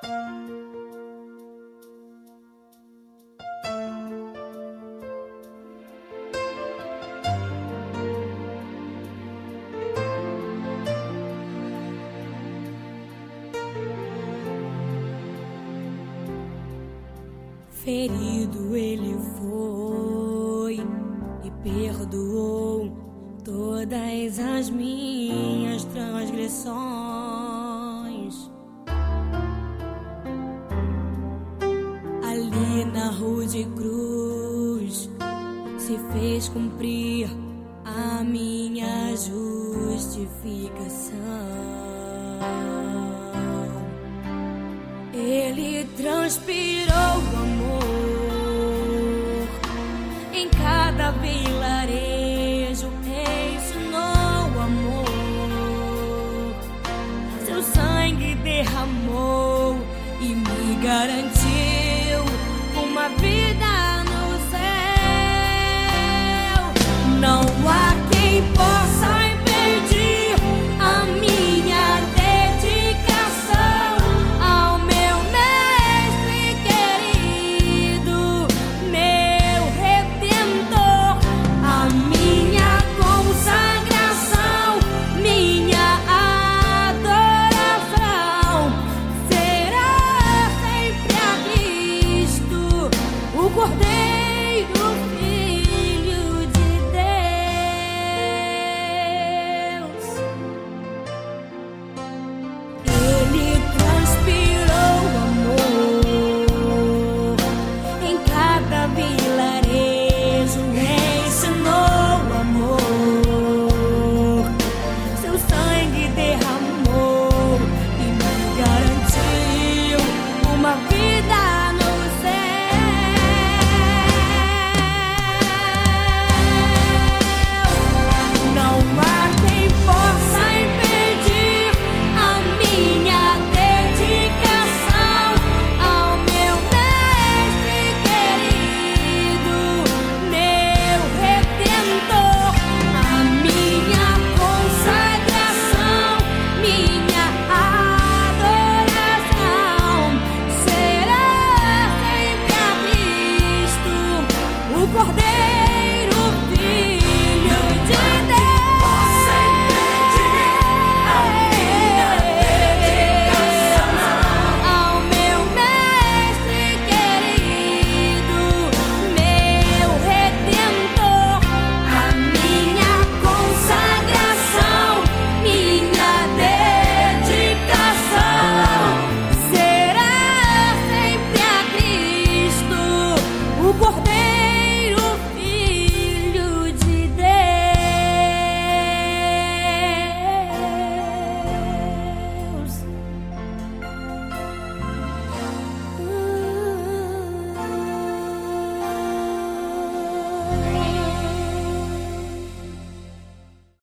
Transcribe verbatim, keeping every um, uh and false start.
Ferido ele foi e perdoou todas as minhas transgressões. Ali na rude cruz se fez cumprir a minha justificação. Ele transpirou amor em cada vilarejo, ensinou amor. Seu sangue derramou e me garantiu uma vida no céu. Não há quem possa